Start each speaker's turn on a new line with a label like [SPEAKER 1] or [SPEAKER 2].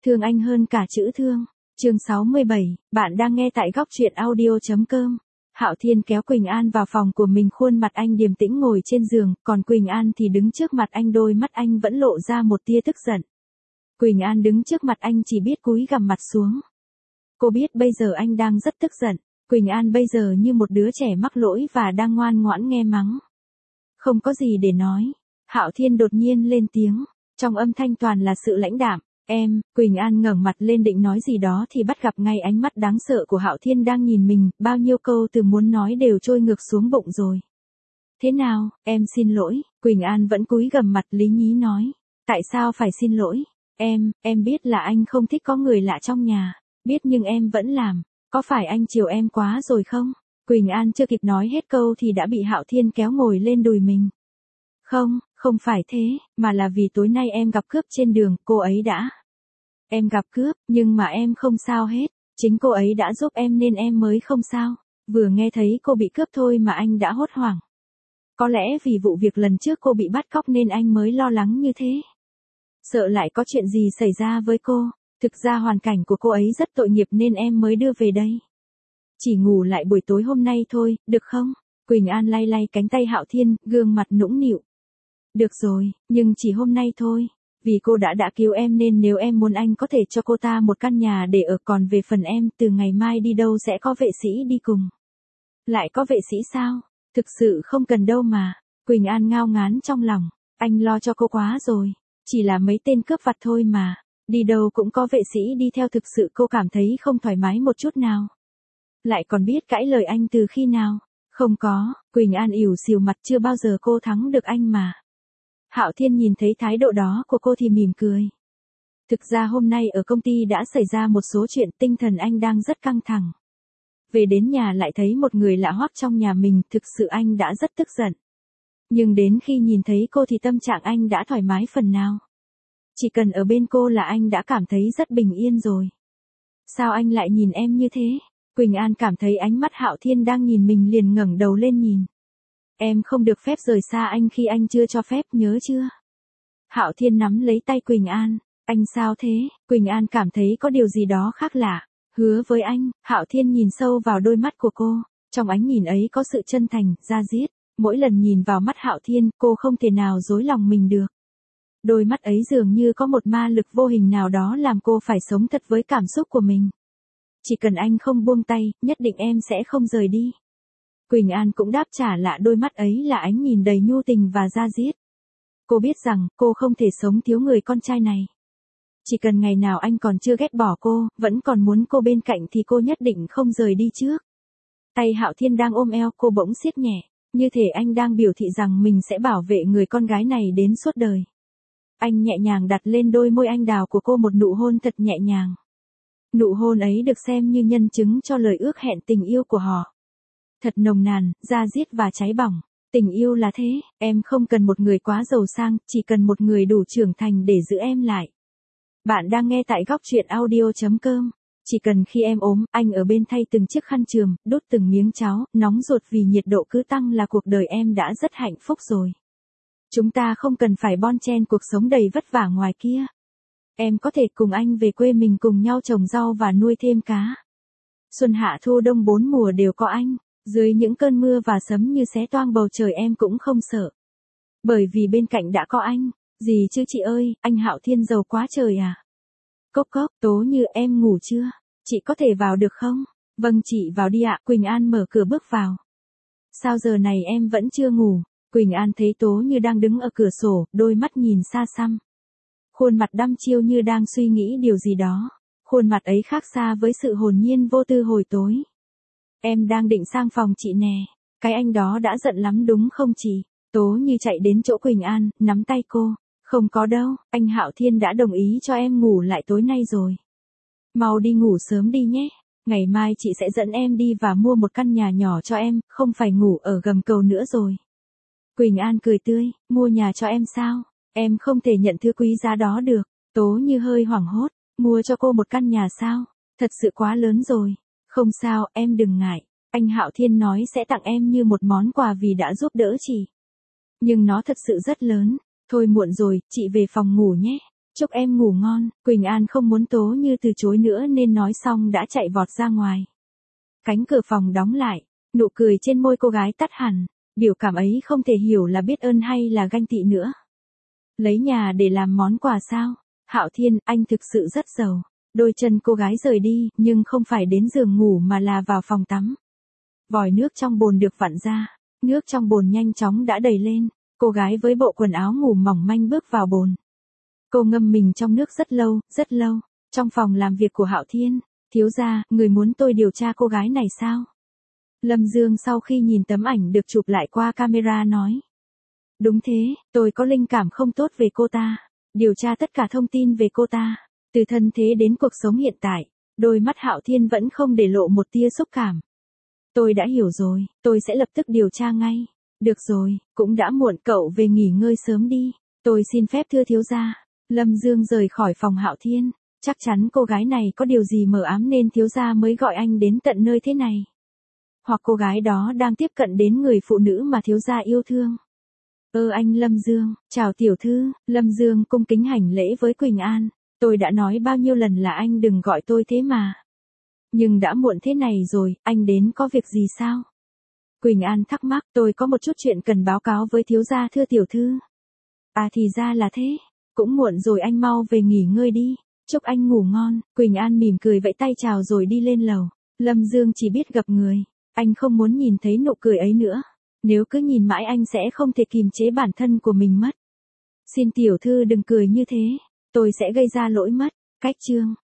[SPEAKER 1] Thương anh hơn cả chữ thương. Chương 67, bạn đang nghe tại góc truyện audio.com. Hạo Thiên kéo Quỳnh An vào phòng của mình, khuôn mặt anh điềm tĩnh ngồi trên giường, còn Quỳnh An thì đứng trước mặt anh, đôi mắt anh vẫn lộ ra một tia tức giận. Quỳnh An đứng trước mặt anh chỉ biết cúi gằm mặt xuống. Cô biết bây giờ anh đang rất tức giận, Quỳnh An bây giờ như một đứa trẻ mắc lỗi và đang ngoan ngoãn nghe mắng. Không có gì để nói, Hạo Thiên đột nhiên lên tiếng, trong âm thanh toàn là sự lãnh đạm. Quỳnh An ngẩng mặt lên định nói gì đó thì bắt gặp ngay ánh mắt đáng sợ của Hạo Thiên đang nhìn mình, bao nhiêu câu từ muốn nói đều trôi ngược xuống bụng rồi. Thế nào, em xin lỗi, Quỳnh An vẫn cúi gằm mặt lý nhí nói. Tại sao phải xin lỗi? Em biết là anh không thích có người lạ trong nhà, biết nhưng em vẫn làm, có phải anh chiều em quá rồi không? Quỳnh An chưa kịp nói hết câu thì đã bị Hạo Thiên kéo ngồi lên đùi mình. Không phải thế, mà là vì tối nay em gặp cướp trên đường, cô ấy đã. Em gặp cướp, nhưng mà em không sao hết, chính cô ấy đã giúp em nên em mới không sao. Vừa nghe thấy cô bị cướp thôi mà anh đã hốt hoảng. Có lẽ vì vụ việc lần trước cô bị bắt cóc nên anh mới lo lắng như thế. Sợ lại có chuyện gì xảy ra với cô, thực ra hoàn cảnh của cô ấy rất tội nghiệp nên em mới đưa về đây. Chỉ ngủ lại buổi tối hôm nay thôi, được không? Quỳnh An lay lay cánh tay Hạo Thiên, gương mặt nũng nịu. Được rồi, nhưng chỉ hôm nay thôi, vì cô đã cứu em nên nếu em muốn anh có thể cho cô ta một căn nhà để ở, còn về phần em, từ ngày mai đi đâu sẽ có vệ sĩ đi cùng. Lại có vệ sĩ sao? Thực sự không cần đâu mà. Quỳnh An ngao ngán trong lòng, anh lo cho cô quá rồi, chỉ là mấy tên cướp vặt thôi mà, đi đâu cũng có vệ sĩ đi theo, thực sự cô cảm thấy không thoải mái một chút nào. Lại còn biết cãi lời anh từ khi nào? Không có, Quỳnh An ỉu xìu mặt, chưa bao giờ cô thắng được anh mà. Hạo Thiên nhìn thấy thái độ đó của cô thì mỉm cười. Thực ra hôm nay ở công ty đã xảy ra một số chuyện, tinh thần anh đang rất căng thẳng. Về đến nhà lại thấy một người lạ hoắc trong nhà mình, thực sự anh đã rất tức giận. Nhưng đến khi nhìn thấy cô thì tâm trạng anh đã thoải mái phần nào. Chỉ cần ở bên cô là anh đã cảm thấy rất bình yên rồi. Sao anh lại nhìn em như thế? Quỳnh An cảm thấy ánh mắt Hạo Thiên đang nhìn mình liền ngẩng đầu lên nhìn. Em không được phép rời xa anh khi anh chưa cho phép, nhớ chưa? Hạo Thiên nắm lấy tay Quỳnh An. Anh sao thế? Quỳnh An cảm thấy có điều gì đó khác lạ. Hứa với anh. Hạo Thiên nhìn sâu vào đôi mắt của cô. Trong ánh nhìn ấy có sự chân thành, da diết. Mỗi lần nhìn vào mắt Hạo Thiên, cô không thể nào dối lòng mình được. Đôi mắt ấy dường như có một ma lực vô hình nào đó làm cô phải sống thật với cảm xúc của mình. Chỉ cần anh không buông tay, nhất định em sẽ không rời đi. Quỳnh An cũng đáp trả lại, đôi mắt ấy là ánh nhìn đầy nhu tình và da diết. Cô biết rằng, cô không thể sống thiếu người con trai này. Chỉ cần ngày nào anh còn chưa ghét bỏ cô, vẫn còn muốn cô bên cạnh thì cô nhất định không rời đi trước. Tay Hạo Thiên đang ôm eo cô bỗng siết nhẹ, như thể anh đang biểu thị rằng mình sẽ bảo vệ người con gái này đến suốt đời. Anh nhẹ nhàng đặt lên đôi môi anh đào của cô một nụ hôn thật nhẹ nhàng. Nụ hôn ấy được xem như nhân chứng cho lời ước hẹn tình yêu của họ. Thật nồng nàn, da diết và cháy bỏng. Tình yêu là thế, em không cần một người quá giàu sang, chỉ cần một người đủ trưởng thành để giữ em lại. Bạn đang nghe tại góc truyện audio.com. Chỉ cần khi em ốm, anh ở bên thay từng chiếc khăn chườm, đút từng miếng cháo, nóng ruột vì nhiệt độ cứ tăng là cuộc đời em đã rất hạnh phúc rồi. Chúng ta không cần phải bon chen cuộc sống đầy vất vả ngoài kia. Em có thể cùng anh về quê mình cùng nhau trồng rau và nuôi thêm cá. Xuân hạ thu đông 4 mùa đều có anh. Dưới những cơn mưa và sấm như xé toang bầu trời em cũng không sợ. Bởi vì bên cạnh đã có anh. Gì chứ chị ơi, anh Hạo Thiên giàu quá trời à. Cốc cốc, Tố Như, em ngủ chưa? Chị có thể vào được không? Vâng chị vào đi ạ. Quỳnh An mở cửa bước vào. Sao giờ này em vẫn chưa ngủ? Quỳnh An thấy Tố Như đang đứng ở cửa sổ, đôi mắt nhìn xa xăm. Khuôn mặt đăm chiêu như đang suy nghĩ điều gì đó. Khuôn mặt ấy khác xa với sự hồn nhiên vô tư hồi tối. Em đang định sang phòng chị nè. Cái anh đó đã giận lắm đúng không chị? Tố Như chạy đến chỗ Quỳnh An, nắm tay cô. Không có đâu, anh Hạo Thiên đã đồng ý cho em ngủ lại tối nay rồi. Mau đi ngủ sớm đi nhé. Ngày mai chị sẽ dẫn em đi và mua một căn nhà nhỏ cho em, không phải ngủ ở gầm cầu nữa rồi. Quỳnh An cười tươi, mua nhà cho em sao? Em không thể nhận thứ quý giá đó được. Tố Như hơi hoảng hốt, mua cho cô một căn nhà sao? Thật sự quá lớn rồi. Không sao, em đừng ngại. Anh Hạo Thiên nói sẽ tặng em như một món quà vì đã giúp đỡ chị. Nhưng nó thật sự rất lớn. Thôi muộn rồi, chị về phòng ngủ nhé. Chúc em ngủ ngon. Quỳnh An không muốn Tố Như từ chối nữa nên nói xong đã chạy vọt ra ngoài. Cánh cửa phòng đóng lại, nụ cười trên môi cô gái tắt hẳn, biểu cảm ấy không thể hiểu là biết ơn hay là ganh tị nữa. Lấy nhà để làm món quà sao? Hạo Thiên, anh thực sự rất giàu. Đôi chân cô gái rời đi, nhưng không phải đến giường ngủ mà là vào phòng tắm. Vòi nước trong bồn được vặn ra, nước trong bồn nhanh chóng đã đầy lên, cô gái với bộ quần áo ngủ mỏng manh bước vào bồn. Cô ngâm mình trong nước rất lâu, rất lâu. Trong phòng làm việc của Hạo Thiên, thiếu gia, người muốn tôi điều tra cô gái này sao? Lâm Dương sau khi nhìn tấm ảnh được chụp lại qua camera nói. Đúng thế, tôi có linh cảm không tốt về cô ta. Điều tra tất cả thông tin về cô ta, từ thân thế đến cuộc sống hiện tại. Đôi mắt Hạo Thiên vẫn không để lộ một tia xúc cảm. Tôi đã hiểu rồi, tôi sẽ lập tức điều tra ngay. Được rồi, cũng đã muộn, cậu về nghỉ ngơi sớm đi. Tôi xin phép thưa thiếu gia. Lâm Dương rời khỏi phòng Hạo Thiên. Chắc chắn cô gái này có điều gì mờ ám nên thiếu gia mới gọi anh đến tận nơi thế này. Hoặc cô gái đó đang tiếp cận đến người phụ nữ mà thiếu gia yêu thương. Anh Lâm Dương, chào tiểu thư. Lâm Dương cung kính hành lễ với Quỳnh An. Tôi đã nói bao nhiêu lần là anh đừng gọi tôi thế mà. Nhưng đã muộn thế này rồi, anh đến có việc gì sao? Quỳnh An thắc mắc, tôi có một chút chuyện cần báo cáo với thiếu gia thưa tiểu thư. À thì ra là thế, cũng muộn rồi, anh mau về nghỉ ngơi đi. Chúc anh ngủ ngon. Quỳnh An mỉm cười vẫy tay chào rồi đi lên lầu. Lâm Dương chỉ biết gặp người, anh không muốn nhìn thấy nụ cười ấy nữa. Nếu cứ nhìn mãi anh sẽ không thể kìm chế bản thân của mình mất. Xin tiểu thư đừng cười như thế, tôi sẽ gây ra lỗi mất. Cách chương